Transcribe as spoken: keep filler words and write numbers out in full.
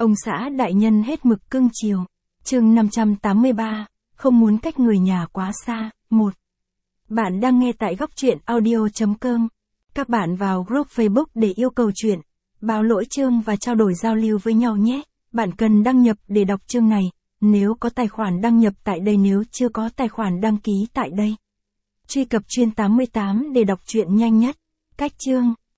Ông xã đại nhân hết mực cưng chiều. Chương năm trăm tám mươi ba, không muốn cách người nhà quá xa. một. Bạn đang nghe tại góc truyện audio chấm com. Các bạn vào group Facebook để yêu cầu truyện, báo lỗi chương và trao đổi giao lưu với nhau nhé. Bạn cần đăng nhập để đọc chương này. Nếu có tài khoản đăng nhập tại đây, nếu chưa có tài khoản đăng ký tại đây. Truy cập chuyên tám mươi tám để đọc truyện nhanh nhất. Cách chương.